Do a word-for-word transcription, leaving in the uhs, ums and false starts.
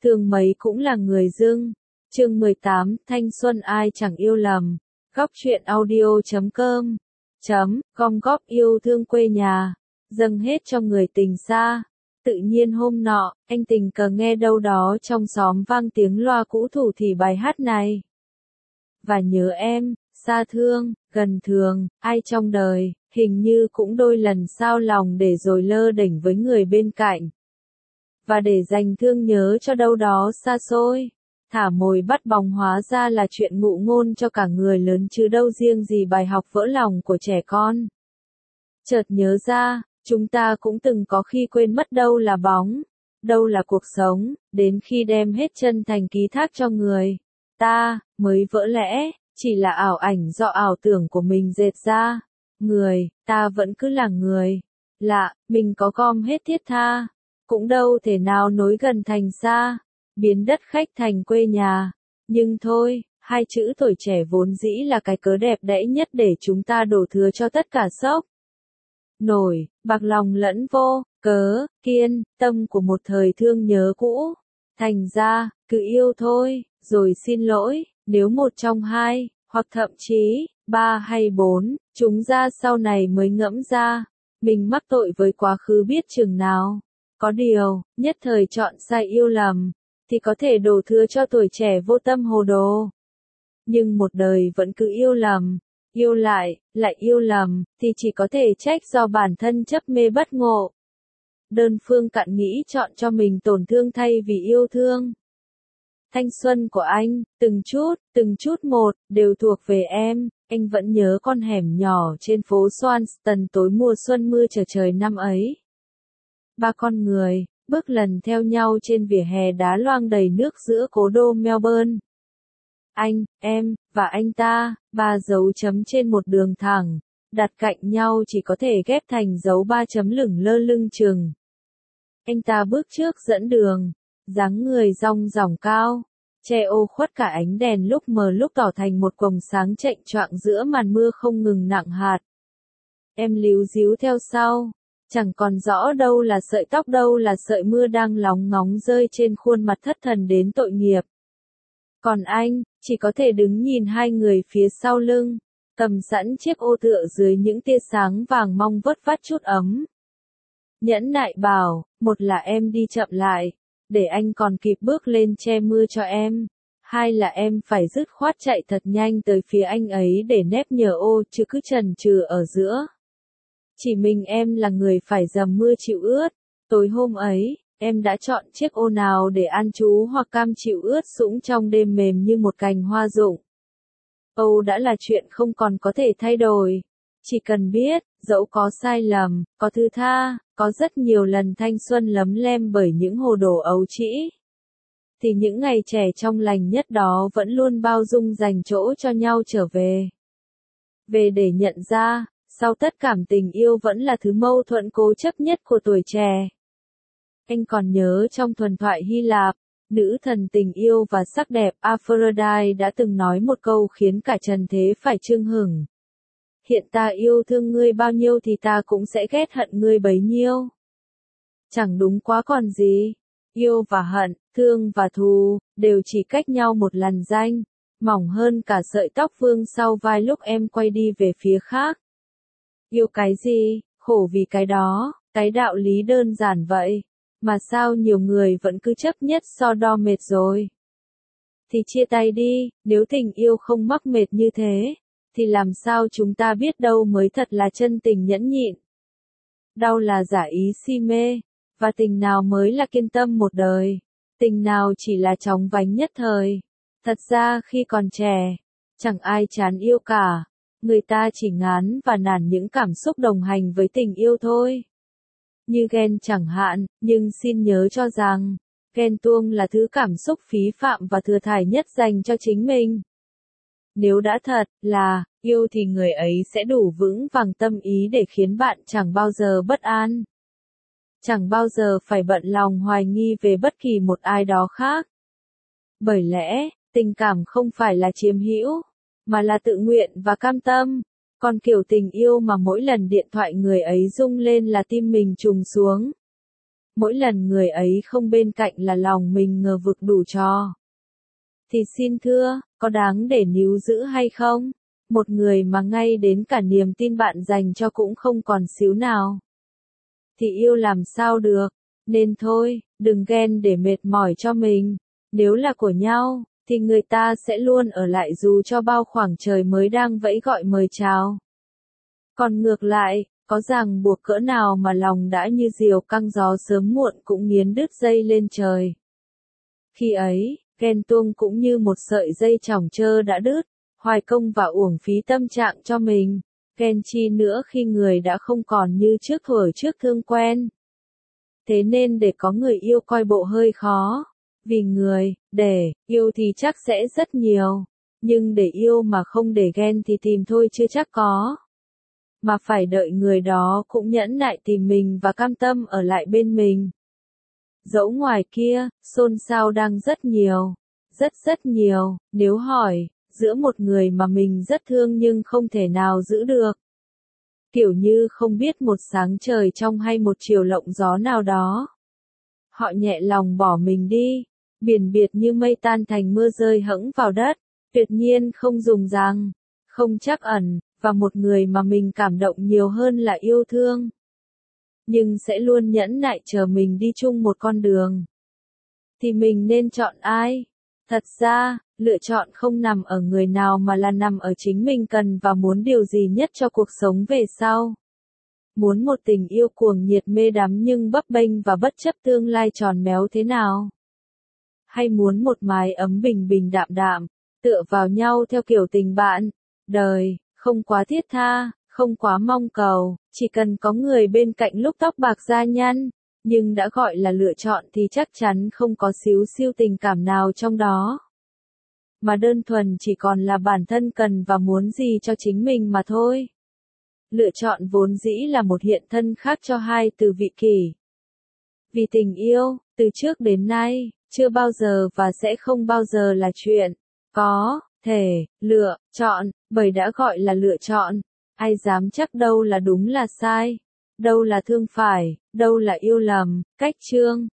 thương mấy cũng là người dưng. Chương mười tám, thanh xuân ai chẳng yêu lầm. Góc truyện audio chấm com chấm com góp yêu thương quê nhà, dâng hết cho người tình xa. Tự nhiên hôm nọ, anh tình cờ nghe đâu đó trong xóm vang tiếng loa cũ thủ thỉ bài hát này. Và nhớ em, xa thương, gần thường, ai trong đời, hình như cũng đôi lần sao lòng để rồi lơ đễnh với người bên cạnh. Và để dành thương nhớ cho đâu đó xa xôi, thả mồi bắt bóng hóa ra là chuyện ngụ ngôn cho cả người lớn chứ đâu riêng gì bài học vỡ lòng của trẻ con. Chợt nhớ ra, chúng ta cũng từng có khi quên mất đâu là bóng, đâu là cuộc sống, đến khi đem hết chân thành ký thác cho người ta, mới vỡ lẽ, chỉ là ảo ảnh do ảo tưởng của mình dệt ra. Người ta vẫn cứ là người lạ, mình có gom hết thiết tha, cũng đâu thể nào nối gần thành xa, biến đất khách thành quê nhà. Nhưng thôi, hai chữ tuổi trẻ vốn dĩ là cái cớ đẹp đẽ nhất để chúng ta đổ thừa cho tất cả sốc nổi, bạc lòng lẫn vô cớ, kiên tâm của một thời thương nhớ cũ. Thành ra, cứ yêu thôi, rồi xin lỗi, nếu một trong hai, hoặc thậm chí, ba hay bốn, chúng ra sau này mới ngẫm ra, mình mắc tội với quá khứ biết chừng nào. Có điều, nhất thời chọn sai yêu lầm, thì có thể đổ thừa cho tuổi trẻ vô tâm hồ đồ. Nhưng một đời vẫn cứ yêu lầm, yêu lại, lại yêu lầm, thì chỉ có thể trách do bản thân chấp mê bất ngộ. Đơn phương cặn nghĩ chọn cho mình tổn thương thay vì yêu thương. Thanh xuân của anh, từng chút, từng chút một, đều thuộc về em. Anh vẫn nhớ con hẻm nhỏ trên phố Swanston tối mùa xuân mưa chờ trời năm ấy. Ba con người, bước lần theo nhau trên vỉa hè đá loang đầy nước giữa cố đô Melbourne. Anh, em, và anh ta, ba dấu chấm trên một đường thẳng, đặt cạnh nhau chỉ có thể ghép thành dấu ba chấm lửng lơ lưng chừng. Anh ta bước trước dẫn đường, dáng người dong dỏng cao, che ô khuất cả ánh đèn lúc mờ lúc tỏ thành một quầng sáng chệnh choạng giữa màn mưa không ngừng nặng hạt. Em líu díu theo sau, chẳng còn rõ đâu là sợi tóc đâu là sợi mưa đang lóng ngóng rơi trên khuôn mặt thất thần đến tội nghiệp. Còn anh, chỉ có thể đứng nhìn hai người phía sau lưng, cầm sẵn chiếc ô tựa dưới những tia sáng vàng mong vớt vát chút ấm. Nhẫn nại bảo, một là em đi chậm lại, để anh còn kịp bước lên che mưa cho em. Hai là em phải dứt khoát chạy thật nhanh tới phía anh ấy để nép nhờ ô chứ cứ chần chừ ở giữa. Chỉ mình em là người phải dầm mưa chịu ướt. Tối hôm ấy, em đã chọn chiếc ô nào để an trú hoặc cam chịu ướt sũng trong đêm mềm như một cành hoa rụng. Âu đã là chuyện không còn có thể thay đổi. Chỉ cần biết, dẫu có sai lầm, có thứ tha, có rất nhiều lần thanh xuân lấm lem bởi những hồ đồ ấu trĩ, thì những ngày trẻ trong lành nhất đó vẫn luôn bao dung dành chỗ cho nhau trở về. Về để nhận ra, sau tất cảm tình yêu vẫn là thứ mâu thuẫn cố chấp nhất của tuổi trẻ. Anh còn nhớ trong thuần thoại Hy Lạp, nữ thần tình yêu và sắc đẹp Aphrodite đã từng nói một câu khiến cả trần thế phải chưng hửng. Hiện ta yêu thương ngươi bao nhiêu thì ta cũng sẽ ghét hận ngươi bấy nhiêu. Chẳng đúng quá còn gì. Yêu và hận, thương và thù, đều chỉ cách nhau một làn ranh, mỏng hơn cả sợi tóc vương sau vai lúc em quay đi về phía khác. Yêu cái gì, khổ vì cái đó, cái đạo lý đơn giản vậy, mà sao nhiều người vẫn cứ chấp nhất so đo mệt rồi. Thì chia tay đi, nếu tình yêu không mắc mệt như thế, thì làm sao chúng ta biết đâu mới thật là chân tình nhẫn nhịn. Đau là giả ý si mê, và tình nào mới là kiên tâm một đời, tình nào chỉ là chóng vánh nhất thời. Thật ra khi còn trẻ, chẳng ai chán yêu cả, người ta chỉ ngán và nản những cảm xúc đồng hành với tình yêu thôi. Như ghen chẳng hạn, nhưng xin nhớ cho rằng, ghen tuông là thứ cảm xúc phí phạm và thừa thải nhất dành cho chính mình. Nếu đã thật là yêu thì người ấy sẽ đủ vững vàng tâm ý để khiến bạn chẳng bao giờ bất an. Chẳng bao giờ phải bận lòng hoài nghi về bất kỳ một ai đó khác. Bởi lẽ, tình cảm không phải là chiếm hữu, mà là tự nguyện và cam tâm. Còn kiểu tình yêu mà mỗi lần điện thoại người ấy rung lên là tim mình trùng xuống. mỗi lần người ấy không bên cạnh là lòng mình ngờ vực đủ trò. Thì xin thưa, có đáng để níu giữ hay không? Một người mà ngay đến cả niềm tin bạn dành cho cũng không còn xíu nào. Thì yêu làm sao được, nên thôi, đừng ghen để mệt mỏi cho mình. Nếu là của nhau, thì người ta sẽ luôn ở lại dù cho bao khoảng trời mới đang vẫy gọi mời chào. Còn ngược lại, có ràng buộc cỡ nào mà lòng đã như diều căng gió sớm muộn cũng nghiến đứt dây lên trời. Khi ấy, ghen tuông cũng như một sợi dây chỏng trơ đã đứt, hoài công và uổng phí tâm trạng cho mình, ghen chi nữa khi người đã không còn như trước thuở trước thương quen. Thế nên để có người yêu coi bộ hơi khó, vì người, để, yêu thì chắc sẽ rất nhiều, nhưng để yêu mà không để ghen thì tìm thôi chưa chắc có. Mà phải đợi người đó cũng nhẫn nại tìm mình và cam tâm ở lại bên mình. Dẫu ngoài kia, xôn xao đang rất nhiều, rất rất nhiều, nếu hỏi, giữa một người mà mình rất thương nhưng không thể nào giữ được. Kiểu như không biết một sáng trời trong hay một chiều lộng gió nào đó. Họ nhẹ lòng bỏ mình đi, biển biệt như mây tan thành mưa rơi hẫng vào đất, tuyệt nhiên không dùng rằng, không trắc ẩn, và một người mà mình cảm động nhiều hơn là yêu thương. Nhưng sẽ luôn nhẫn nại chờ mình đi chung một con đường. Thì mình nên chọn ai? Thật ra, lựa chọn không nằm ở người nào mà là nằm ở chính mình cần và muốn điều gì nhất cho cuộc sống về sau. Muốn một tình yêu cuồng nhiệt mê đắm nhưng bấp bênh và bất chấp tương lai tròn méo thế nào? Hay muốn một mái ấm bình bình đạm đạm, tựa vào nhau theo kiểu tình bạn, đời, không quá thiết tha, không quá mong cầu, chỉ cần có người bên cạnh lúc tóc bạc da nhăn, nhưng đã gọi là lựa chọn thì chắc chắn không có xíu siêu tình cảm nào trong đó. Mà đơn thuần chỉ còn là bản thân cần và muốn gì cho chính mình mà thôi. Lựa chọn vốn dĩ là một hiện thân khác cho hai từ vị kỷ. Vì tình yêu, từ trước đến nay, chưa bao giờ và sẽ không bao giờ là chuyện có thể lựa chọn, bởi đã gọi là lựa chọn, ai dám chắc đâu là đúng là sai, đâu là thương phải, đâu là yêu lầm. Cách chương